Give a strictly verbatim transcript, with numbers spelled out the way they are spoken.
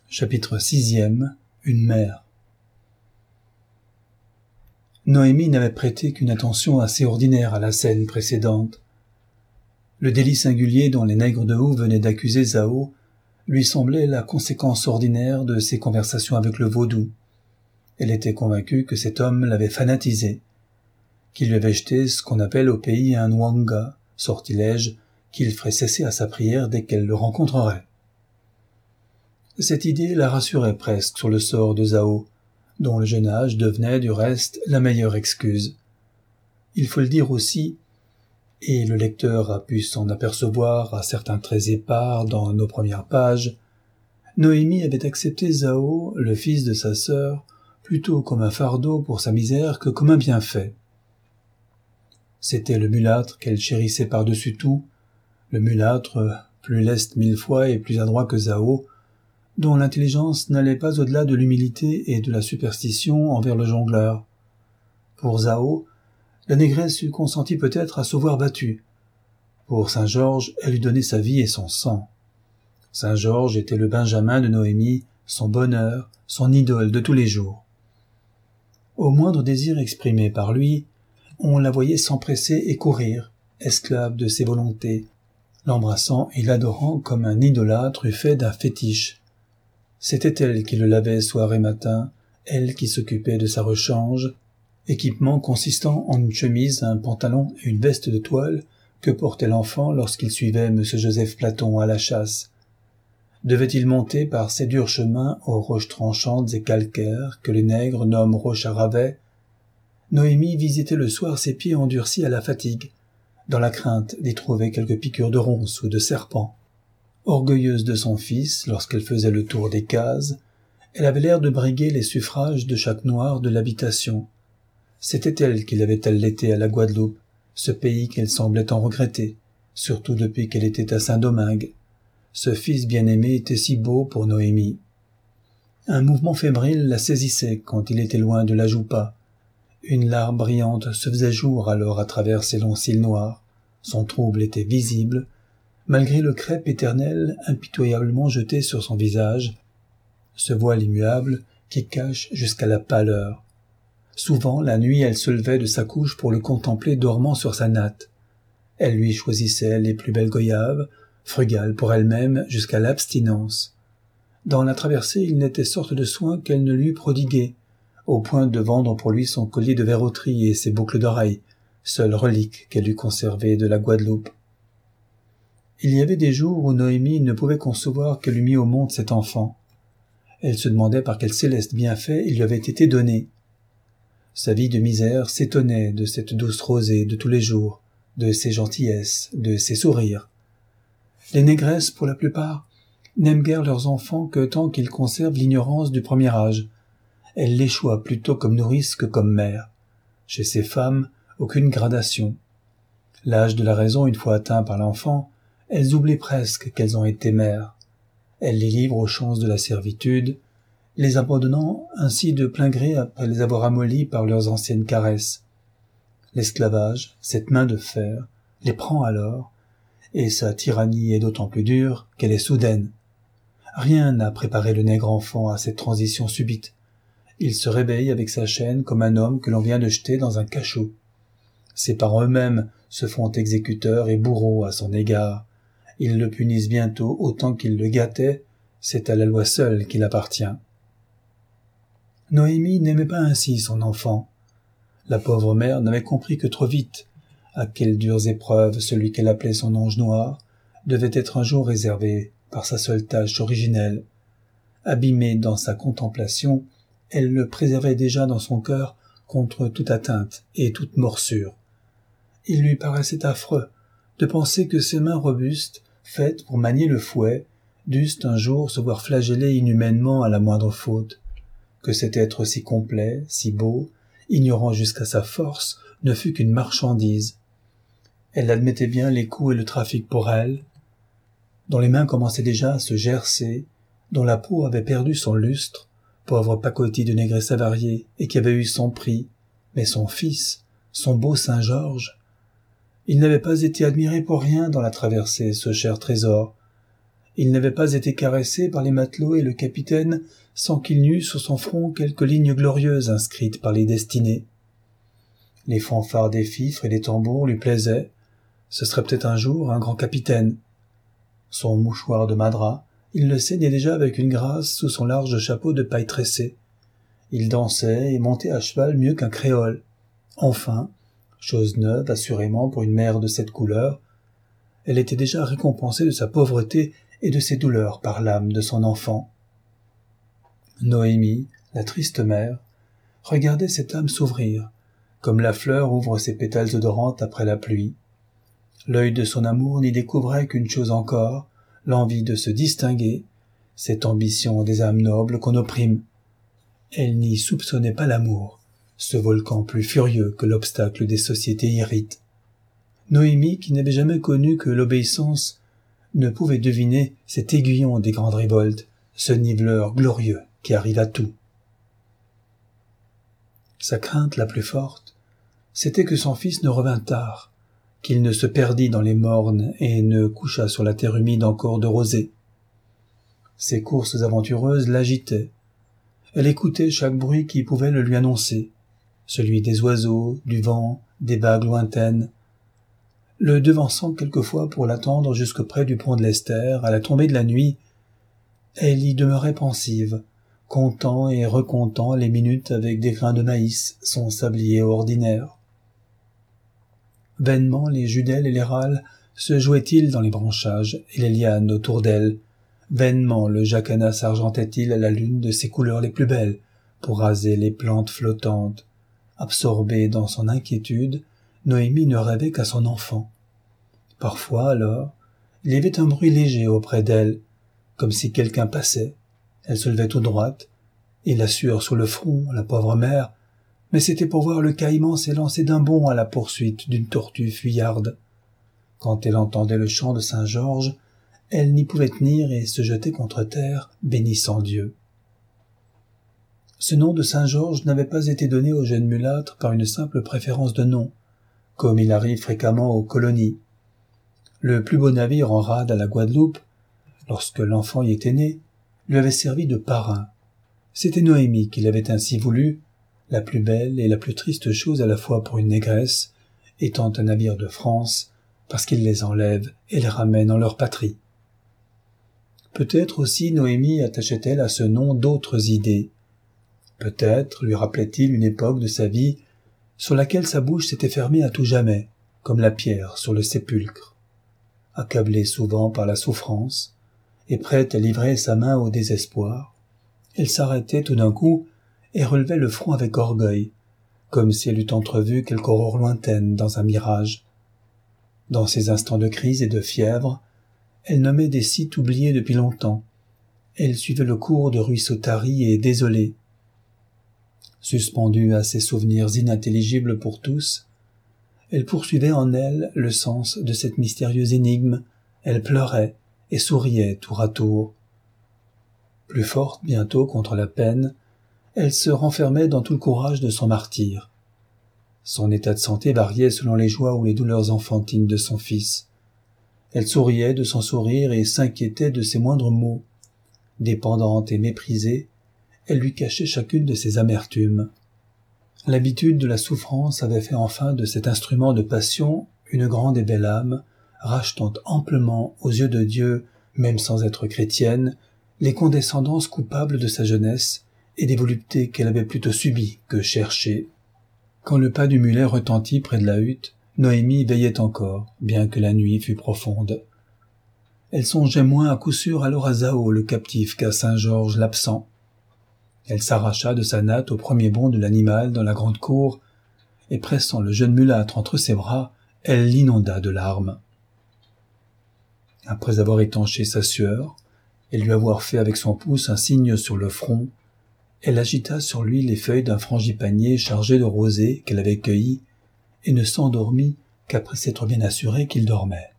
Chapitre sixième. Une mère. Noémie n'avait prêté qu'une attention assez ordinaire à la scène précédente. Le délit singulier dont les nègres de haut venaient d'accuser Zao lui semblait la conséquence ordinaire de ses conversations avec le vaudou. Elle était convaincue que cet homme l'avait fanatisée, qu'il lui avait jeté ce qu'on appelle au pays un nwanga, sortilège qu'il ferait cesser à sa prière dès qu'elle le rencontrerait. Cette idée la rassurait presque sur le sort de Zao, dont le jeune âge devenait du reste la meilleure excuse. Il faut le dire aussi, et le lecteur a pu s'en apercevoir à certains traits épars dans nos premières pages, Noémie avait accepté Zao, le fils de sa sœur, plutôt comme un fardeau pour sa misère que comme un bienfait. C'était le mulâtre qu'elle chérissait par-dessus tout, le mulâtre plus leste mille fois et plus adroit que Zao, dont l'intelligence n'allait pas au-delà de l'humilité et de la superstition envers le jongleur. Pour Zao, la négresse eût consenti peut-être à se voir battue. Pour Saint-Georges, elle eût donné sa vie et son sang. Saint-Georges était le Benjamin de Noémie, son bonheur, son idole de tous les jours. Au moindre désir exprimé par lui, on la voyait s'empresser et courir, esclave de ses volontés, l'embrassant et l'adorant comme un idolâtre eût fait d'un fétiche. C'était elle qui le lavait soir et matin, elle qui s'occupait de sa rechange, équipement consistant en une chemise, un pantalon et une veste de toile que portait l'enfant lorsqu'il suivait M. Joseph Platon à la chasse. Devait-il monter par ces durs chemins aux roches tranchantes et calcaires que les nègres nomment roches à ravets? Noémie visitait le soir ses pieds endurcis à la fatigue, dans la crainte d'y trouver quelques piqûres de ronces ou de serpents. Orgueilleuse de son fils, lorsqu'elle faisait le tour des cases, elle avait l'air de briguer les suffrages de chaque noir de l'habitation. C'était elle qui l'avait allaitée à la Guadeloupe, ce pays qu'elle semblait tant regretter, surtout depuis qu'elle était à Saint-Domingue. Ce fils bien-aimé était si beau pour Noémie. Un mouvement fébrile la saisissait quand il était loin de la Joupa. Une larme brillante se faisait jour alors à travers ses longs cils noirs. Son trouble était visible, malgré le crêpe éternel impitoyablement jeté sur son visage, ce voile immuable qui cache jusqu'à la pâleur. Souvent, la nuit, elle se levait de sa couche pour le contempler dormant sur sa natte. Elle lui choisissait les plus belles goyaves, frugale pour elle-même jusqu'à l'abstinence. Dans la traversée, il n'était sorte de soin qu'elle ne lui prodiguait, au point de vendre pour lui son collier de verroterie et ses boucles d'oreilles, seule relique qu'elle eût conservée de la Guadeloupe. Il y avait des jours où Noémie ne pouvait concevoir qu'elle eût mis au monde cet enfant. Elle se demandait par quel céleste bienfait il lui avait été donné. Sa vie de misère s'étonnait de cette douce rosée de tous les jours, de ses gentillesses, de ses sourires. Les négresses, pour la plupart, n'aiment guère leurs enfants que tant qu'ils conservent l'ignorance du premier âge. Elles les choient plutôt comme nourrices que comme mères. Chez ces femmes, aucune gradation. L'âge de la raison une fois atteint par l'enfant, elles oublient presque qu'elles ont été mères. Elles les livrent aux chances de la servitude, les abandonnant ainsi de plein gré après les avoir amollies par leurs anciennes caresses. L'esclavage, cette main de fer, les prend alors, et sa tyrannie est d'autant plus dure qu'elle est soudaine. Rien n'a préparé le nègre enfant à cette transition subite. Il se réveille avec sa chaîne comme un homme que l'on vient de jeter dans un cachot. Ses parents eux-mêmes se font exécuteurs et bourreaux à son égard. Ils le punissent bientôt autant qu'ils le gâtaient, c'est à la loi seule qu'il appartient. Noémie n'aimait pas ainsi son enfant. La pauvre mère n'avait compris que trop vite à quelles dures épreuves celui qu'elle appelait son ange noir devait être un jour réservé par sa seule tâche originelle. Abîmée dans sa contemplation, elle le préservait déjà dans son cœur contre toute atteinte et toute morsure. Il lui paraissait affreux de penser que ses mains robustes, faites pour manier le fouet, dussent un jour se voir flagellées inhumainement à la moindre faute, que cet être si complet, si beau, ignorant jusqu'à sa force, ne fût qu'une marchandise. Elle admettait bien les coups et le trafic pour elle, dont les mains commençaient déjà à se gercer, dont la peau avait perdu son lustre, pauvre pacotille de négresse avariée et qui avait eu son prix, mais son fils, son beau Saint-Georges, il n'avait pas été admiré pour rien dans la traversée, ce cher trésor. Il n'avait pas été caressé par les matelots et le capitaine sans qu'il n'eût sur son front quelques lignes glorieuses inscrites par les destinées. Les fanfares des fifres et des tambours lui plaisaient. Ce serait peut-être un jour un grand capitaine. Son mouchoir de madras, il le saignait déjà avec une grâce sous son large chapeau de paille tressée. Il dansait et montait à cheval mieux qu'un créole. Enfin, chose neuve assurément pour une mère de cette couleur, elle était déjà récompensée de sa pauvreté et de ses douleurs par l'âme de son enfant. Noémie, la triste mère, regardait cette âme s'ouvrir, comme la fleur ouvre ses pétales odorantes après la pluie. L'œil de son amour n'y découvrait qu'une chose encore, l'envie de se distinguer, cette ambition des âmes nobles qu'on opprime. Elle n'y soupçonnait pas l'amour, ce volcan plus furieux que l'obstacle des sociétés irrite. Noémie, qui n'avait jamais connu que l'obéissance, ne pouvait deviner cet aiguillon des grandes révoltes, ce niveleur glorieux qui arrive à tout. Sa crainte la plus forte, c'était que son fils ne revînt tard, qu'il ne se perdît dans les mornes et ne couchât sur la terre humide encore de rosée. Ses courses aventureuses l'agitaient. Elle écoutait chaque bruit qui pouvait le lui annoncer, celui des oiseaux, du vent, des vagues lointaines, le devançant quelquefois pour l'attendre jusque près du pont de l'Esther, à la tombée de la nuit. Elle y demeurait pensive, comptant et recomptant les minutes avec des grains de maïs, son sablier ordinaire. Vainement les judelles et les râles se jouaient-ils dans les branchages et les lianes autour d'elle. Vainement le jacanas s'argentait-il à la lune de ses couleurs les plus belles pour raser les plantes flottantes. Absorbée dans son inquiétude, Noémie ne rêvait qu'à son enfant. Parfois, alors, il y avait un bruit léger auprès d'elle, comme si quelqu'un passait. Elle se levait tout droite, et la sueur sur le front, la pauvre mère, mais c'était pour voir le caïman s'élancer d'un bond à la poursuite d'une tortue fuyarde. Quand elle entendait le chant de Saint-Georges, elle n'y pouvait tenir et se jetait contre terre, bénissant Dieu. Ce nom de Saint-Georges n'avait pas été donné au jeune mulâtre par une simple préférence de nom, comme il arrive fréquemment aux colonies. Le plus beau navire en rade à la Guadeloupe, lorsque l'enfant y était né, lui avait servi de parrain. C'était Noémie qui l'avait ainsi voulu, la plus belle et la plus triste chose à la fois pour une négresse, étant un navire de France, parce qu'il les enlève et les ramène en leur patrie. Peut-être aussi Noémie attachait-elle à ce nom d'autres idées. Peut-être lui rappelait-il une époque de sa vie sur laquelle sa bouche s'était fermée à tout jamais, comme la pierre sur le sépulcre. Accablée souvent par la souffrance, et prête à livrer sa main au désespoir, elle s'arrêtait tout d'un coup et relevait le front avec orgueil, comme si elle eût entrevu quelque aurore lointaine dans un mirage. Dans ces instants de crise et de fièvre, elle nommait des sites oubliés depuis longtemps. Elle suivait le cours de ruisseaux taris et désolés. Suspendue à ces souvenirs inintelligibles pour tous, elle poursuivait en elle le sens de cette mystérieuse énigme, elle pleurait et souriait tour à tour. Plus forte bientôt contre la peine, elle se renfermait dans tout le courage de son martyre. Son état de santé variait selon les joies ou les douleurs enfantines de son fils. Elle souriait de son sourire et s'inquiétait de ses moindres mots. Dépendante et méprisée, elle lui cachait chacune de ses amertumes. L'habitude de la souffrance avait fait enfin de cet instrument de passion une grande et belle âme, rachetant amplement aux yeux de Dieu, même sans être chrétienne, les condescendances coupables de sa jeunesse et des voluptés qu'elle avait plutôt subies que cherchées. Quand le pas du mulet retentit près de la hutte, Noémie veillait encore, bien que la nuit fût profonde. Elle songeait moins à coup sûr alors à Zao le captif qu'à Saint-Georges l'absent. Elle s'arracha de sa natte au premier bond de l'animal dans la grande cour, et pressant le jeune mulâtre entre ses bras, elle l'inonda de larmes. Après avoir étanché sa sueur, et lui avoir fait avec son pouce un signe sur le front, elle agita sur lui les feuilles d'un frangipanier chargé de rosée qu'elle avait cueilli, et ne s'endormit qu'après s'être bien assurée qu'il dormait.